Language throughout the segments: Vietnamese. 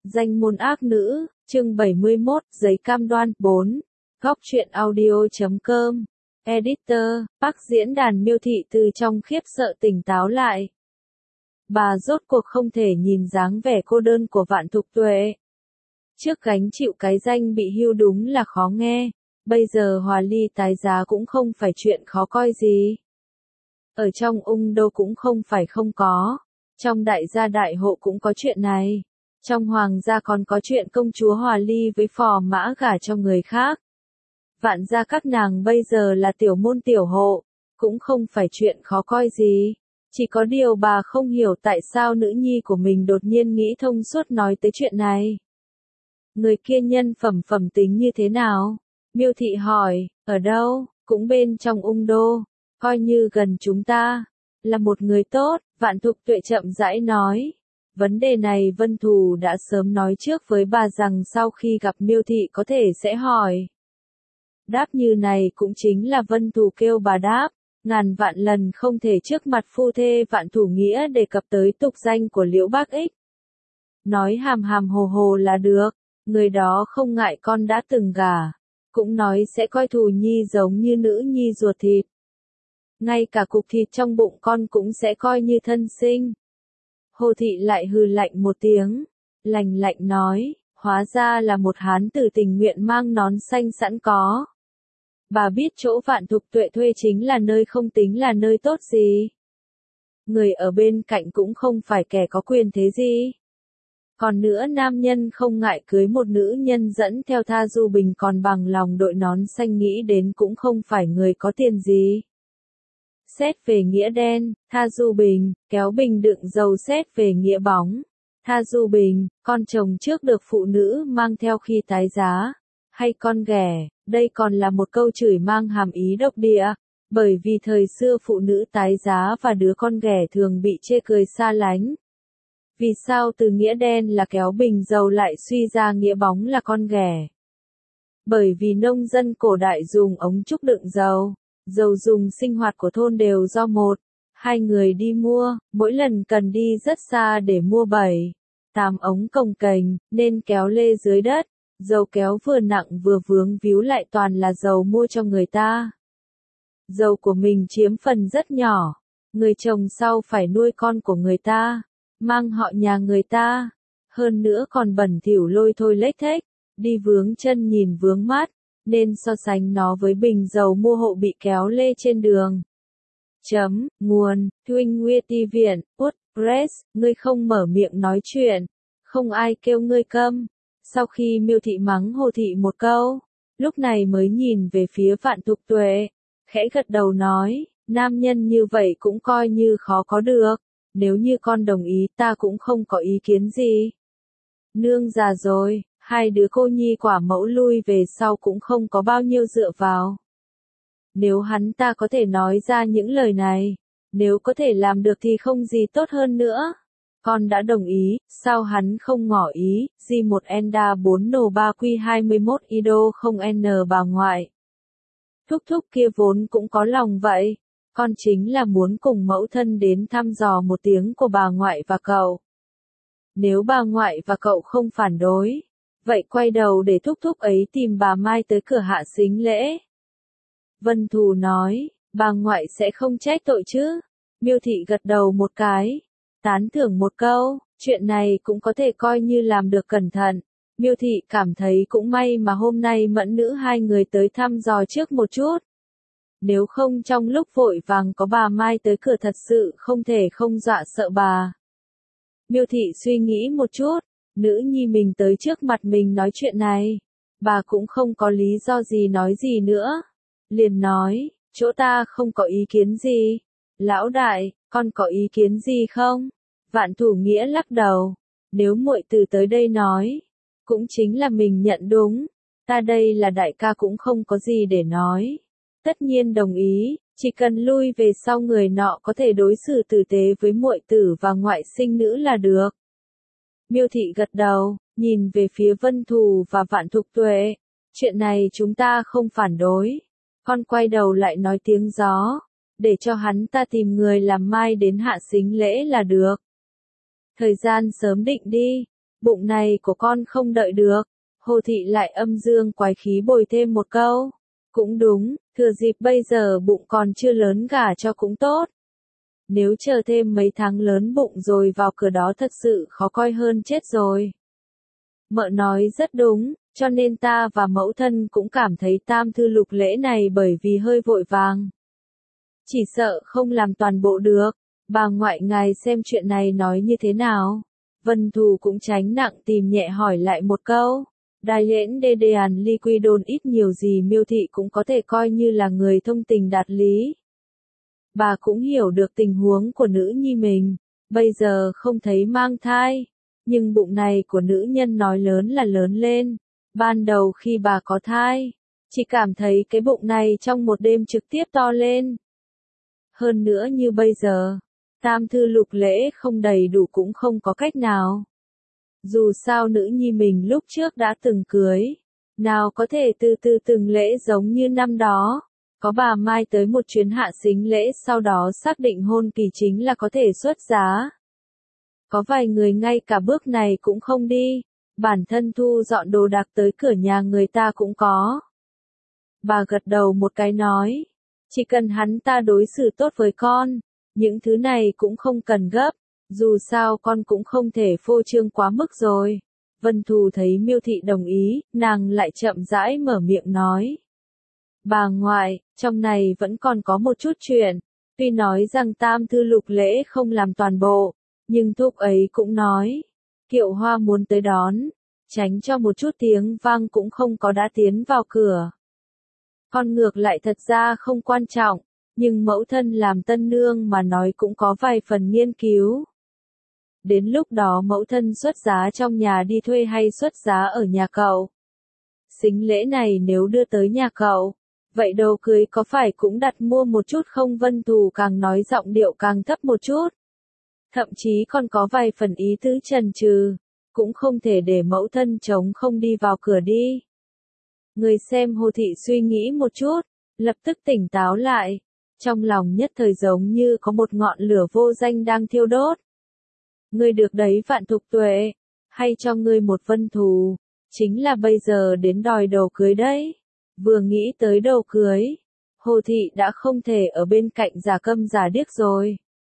Danh môn ác nữ, chương 71, giấy cam đoan, 4. Góc truyện audio.com. Editor, Bắc diễn đàn Miêu Thị từ trong khiếp sợ tỉnh táo lại. Bà rốt cuộc không thể nhìn dáng vẻ cô đơn của Vạn Thục Tuệ. Trước gánh chịu cái danh bị hưu đúng là khó nghe, bây giờ hòa ly tái giá cũng không phải chuyện khó coi gì. Ở trong ung đô cũng không phải không có, trong đại gia đại hộ cũng có chuyện này. Trong hoàng gia còn có chuyện công chúa hòa ly với phò mã gả cho người khác. Vạn gia các nàng bây giờ là tiểu môn tiểu hộ, cũng không phải chuyện khó coi gì. Chỉ có điều bà không hiểu tại sao nữ nhi của mình đột nhiên nghĩ thông suốt nói tới chuyện này. Người kia nhân phẩm tính như thế nào? Miêu Thị hỏi, ở đâu? Cũng bên trong ung đô, coi như gần chúng ta. Là một người tốt, Vạn Thục Tuệ chậm rãi nói. Vấn đề này Vân Thù đã sớm nói trước với bà rằng sau khi gặp Miêu Thị có thể sẽ hỏi. Đáp như này cũng chính là Vân Thù kêu bà đáp, ngàn vạn lần không thể trước mặt phu thê Vạn Thủ Nghĩa đề cập tới tục danh của Liễu Bác Ích. Nói hàm hàm hồ hồ là được, người đó không ngại con đã từng gả, cũng nói sẽ coi Thù Nhi giống như nữ nhi ruột thịt. Ngay cả cục thịt trong bụng con cũng sẽ coi như thân sinh. Hồ Thị lại hừ lạnh một tiếng, lạnh lạnh nói, hóa ra là một hán tử tình nguyện mang nón xanh sẵn có. Bà biết chỗ Vạn Thục Tuệ thuê chính là nơi không tính là nơi tốt gì. Người ở bên cạnh cũng không phải kẻ có quyền thế gì. Còn nữa nam nhân không ngại cưới một nữ nhân dẫn theo Tha Du Bình còn bằng lòng đội nón xanh nghĩ đến cũng không phải người có tiền gì. Xét về nghĩa đen, Tha Du Bình, kéo bình đựng dầu xét về nghĩa bóng. Tha Du Bình, con chồng trước được phụ nữ mang theo khi tái giá, hay con ghẻ, đây còn là một câu chửi mang hàm ý độc địa, bởi vì thời xưa phụ nữ tái giá và đứa con ghẻ thường bị chê cười xa lánh. Vì sao từ nghĩa đen là kéo bình dầu lại suy ra nghĩa bóng là con ghẻ? Bởi vì nông dân cổ đại dùng ống trúc đựng dầu. Dầu dùng sinh hoạt của thôn đều do một, hai người đi mua, mỗi lần cần đi rất xa để mua 7, 8 ống cồng kềnh, nên kéo lê dưới đất, dầu kéo vừa nặng vừa vướng víu lại toàn là dầu mua cho người ta. Dầu của mình chiếm phần rất nhỏ, người chồng sau phải nuôi con của người ta, mang họ nhà người ta, hơn nữa còn bẩn thỉu lôi thôi lếch thếch, đi vướng chân nhìn vướng mắt. Nên so sánh nó với bình dầu mua hộ bị kéo lê trên đường. Nguồn, Twin Nguyệt Viện, Press, ngươi không mở miệng nói chuyện, không ai kêu ngươi câm. Sau khi Miêu Thị mắng Hồ Thị một câu, lúc này mới nhìn về phía Vạn Thục Tuệ, khẽ gật đầu nói, nam nhân như vậy cũng coi như khó có được, nếu như con đồng ý ta cũng không có ý kiến gì. Nương già rồi. Hai đứa cô nhi quả mẫu lui về sau cũng không có bao nhiêu dựa vào. Nếu hắn ta có thể nói ra những lời này, nếu có thể làm được thì không gì tốt hơn nữa. Con đã đồng ý, sao hắn không ngỏ ý, G1 Enda 4 Nổ 3 Q 21 Ido không N bà ngoại. Thúc thúc kia vốn cũng có lòng vậy, con chính là muốn cùng mẫu thân đến thăm dò một tiếng của bà ngoại và cậu. Nếu bà ngoại và cậu không phản đối, vậy quay đầu để thúc thúc ấy tìm bà Mai tới cửa hạ xính lễ. Vân Thù nói, bà ngoại sẽ không trách tội chứ. Miêu Thị gật đầu một cái, tán thưởng một câu, chuyện này cũng có thể coi như làm được cẩn thận. Miêu Thị cảm thấy cũng may mà hôm nay Mẫn nữ hai người tới thăm dò trước một chút. Nếu không trong lúc vội vàng có bà Mai tới cửa thật sự không thể không dọa sợ bà. Miêu Thị suy nghĩ một chút. Nữ nhi mình tới trước mặt mình nói chuyện này, bà cũng không có lý do gì nói gì nữa. Liền nói, chỗ ta không có ý kiến gì. Lão đại, con có ý kiến gì không? Vạn Thủ Nghĩa lắc đầu, nếu muội từ tới đây nói, cũng chính là mình nhận đúng, ta đây là đại ca cũng không có gì để nói. Tất nhiên đồng ý, chỉ cần lui về sau người nọ có thể đối xử tử tế với muội tử và ngoại sinh nữ là được. Miêu Thị gật đầu, nhìn về phía Vân Thù và Vạn Thục Tuệ. Chuyện này chúng ta không phản đối. Con quay đầu lại nói tiếng gió, để cho hắn ta tìm người làm mai đến hạ xính lễ là được. Thời gian sớm định đi, bụng này của con không đợi được. Hồ thị lại âm dương quái khí bồi thêm một câu. Cũng đúng, thừa dịp bây giờ bụng còn chưa lớn gả cho cũng tốt. Nếu chờ thêm mấy tháng lớn bụng rồi vào cửa đó thật sự khó coi hơn chết rồi. Mợ nói rất đúng, cho nên ta và mẫu thân cũng cảm thấy tam thư lục lễ này bởi vì hơi vội vàng. Chỉ sợ không làm toàn bộ được, bà ngoại ngài xem chuyện này nói như thế nào. Vân Thù cũng tránh nặng tìm nhẹ hỏi lại một câu. Đài lễn đê đàn ly quy đôn ít nhiều gì Miêu thị cũng có thể coi như là người thông tình đạt lý. Bà cũng hiểu được tình huống của nữ nhi mình, bây giờ không thấy mang thai, nhưng bụng này của nữ nhân nói lớn là lớn lên. Ban đầu khi bà có thai, chỉ cảm thấy cái bụng này trong một đêm trực tiếp to lên. Hơn nữa như bây giờ, tam thư lục lễ không đầy đủ cũng không có cách nào. Dù sao nữ nhi mình lúc trước đã từng cưới, nào có thể từ từ từng lễ giống như năm đó. Có bà Mai tới một chuyến hạ sính lễ sau đó xác định hôn kỳ chính là có thể xuất giá. Có vài người ngay cả bước này cũng không đi, bản thân thu dọn đồ đạc tới cửa nhà người ta cũng có. Bà gật đầu một cái nói, chỉ cần hắn ta đối xử tốt với con, những thứ này cũng không cần gấp, dù sao con cũng không thể phô trương quá mức rồi. Vân Thù thấy Miêu thị đồng ý, nàng lại chậm rãi mở miệng nói. Bà ngoại, trong này vẫn còn có một chút chuyện, tuy nói rằng tam thư lục lễ không làm toàn bộ, nhưng thúc ấy cũng nói, Kiệu Hoa muốn tới đón, tránh cho một chút tiếng vang cũng không có đã tiến vào cửa. Con ngược lại thật ra không quan trọng, nhưng mẫu thân làm tân nương mà nói cũng có vài phần nghiên cứu. Đến lúc đó mẫu thân xuất giá trong nhà đi thuê hay xuất giá ở nhà cậu? Sính lễ này nếu đưa tới nhà cậu, vậy đồ cưới có phải cũng đặt mua một chút không? Vân Thù càng nói giọng điệu càng thấp một chút. Thậm chí còn có vài phần ý tứ chần chừ, cũng không thể để mẫu thân trống không đi vào cửa đi. Người xem Hồ thị suy nghĩ một chút, lập tức tỉnh táo lại, trong lòng nhất thời giống như có một ngọn lửa vô danh đang thiêu đốt. Ngươi được đấy Vạn Thục Tuệ, hay cho ngươi một Vân Thù, chính là bây giờ đến đòi đồ cưới đấy. Vừa nghĩ tới đồ cưới, Hồ thị đã không thể ở bên cạnh giả câm giả điếc rồi.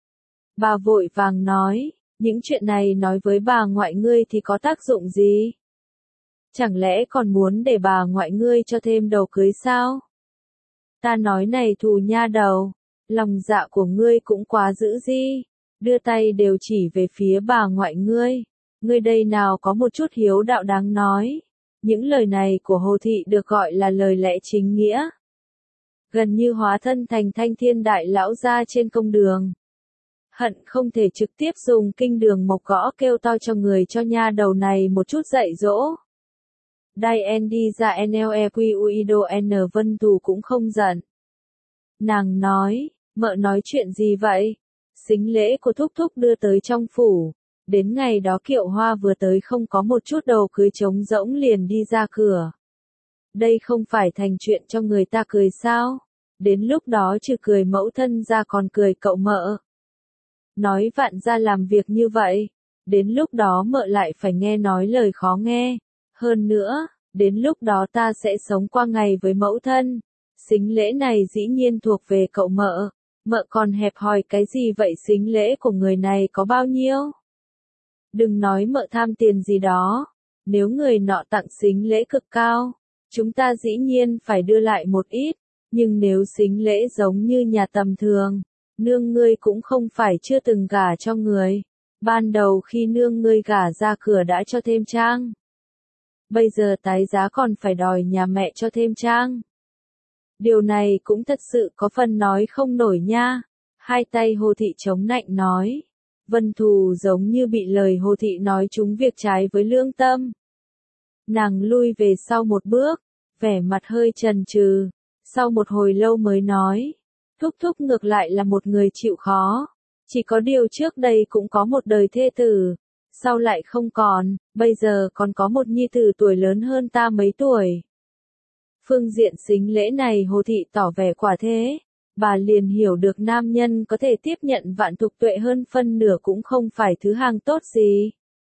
Bà vội vàng nói, những chuyện này nói với bà ngoại ngươi thì có tác dụng gì? Chẳng lẽ còn muốn để bà ngoại ngươi cho thêm đồ cưới sao? Ta nói này Thù nha đầu, lòng dạ của ngươi cũng quá dữ di, đưa tay đều chỉ về phía bà ngoại ngươi đây nào có một chút hiếu đạo đáng nói. Những lời này của Hồ thị được gọi là lời lẽ chính nghĩa. Gần như hóa thân thành Thanh Thiên đại lão ra trên công đường. Hận không thể trực tiếp dùng kinh đường mộc gõ kêu to cho người cho nha đầu này một chút dạy dỗ. Đai đi ra NLEQUIDO N Vân Thù cũng không giận. Nàng nói, mợ nói chuyện gì vậy? Sính lễ của thúc thúc đưa tới trong phủ. Đến ngày đó Kiệu Hoa vừa tới không có một chút đồ cưới trống rỗng liền đi ra cửa. Đây không phải thành chuyện cho người ta cười sao? Đến lúc đó trừ cười mẫu thân ra còn cười cậu mợ. Nói vạn ra làm việc như vậy, đến lúc đó mợ lại phải nghe nói lời khó nghe. Hơn nữa, đến lúc đó ta sẽ sống qua ngày với mẫu thân. Sính lễ này dĩ nhiên thuộc về cậu mợ. Mợ còn hẹp hòi cái gì vậy? Sính lễ của người này có bao nhiêu? Đừng nói mợ tham tiền gì đó. Nếu người nọ tặng sính lễ cực cao, chúng ta dĩ nhiên phải đưa lại một ít. Nhưng nếu sính lễ giống như nhà tầm thường, nương ngươi cũng không phải chưa từng gả cho người. Ban đầu khi nương ngươi gả ra cửa đã cho thêm trang. Bây giờ tái giá còn phải đòi nhà mẹ cho thêm trang. Điều này cũng thật sự có phần nói không nổi nha. Hai tay Hồ thị chống nạnh nói. Vân Thù giống như bị lời Hồ thị nói trúng việc trái với lương tâm. Nàng lui về sau một bước, vẻ mặt hơi chần chừ, sau một hồi lâu mới nói. Thúc thúc ngược lại là một người chịu khó. Chỉ có điều trước đây cũng có một đời thê tử, sau lại không còn, bây giờ còn có một nhi tử tuổi lớn hơn ta mấy tuổi. Phương diện sính lễ này Hồ thị tỏ vẻ quả thế, bà liền hiểu được nam nhân có thể tiếp nhận Vạn Thục Tuệ hơn phân nửa cũng không phải thứ hàng tốt gì.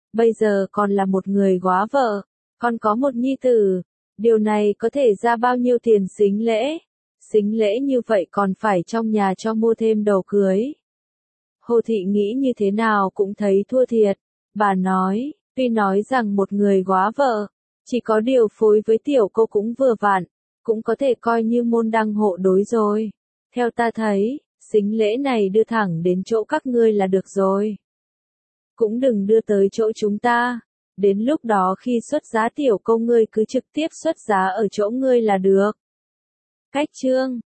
bây giờ còn là một người góa vợ, còn có một nhi tử. Điều này có thể ra bao nhiêu tiền sính lễ? Sính lễ như vậy còn phải trong nhà cho mua thêm đồ cưới. Hồ Thị nghĩ như thế nào cũng thấy thua thiệt. Bà nói, tuy nói rằng một người góa vợ, chỉ có điều phối với tiểu cô cũng vừa vặn, cũng có thể coi như môn đăng hộ đối rồi. Theo ta thấy, sính lễ này đưa thẳng đến chỗ các ngươi là được rồi. Cũng đừng đưa tới chỗ chúng ta. Đến lúc đó khi xuất giá tiểu cô ngươi cứ trực tiếp xuất giá ở chỗ ngươi là được. Cách chương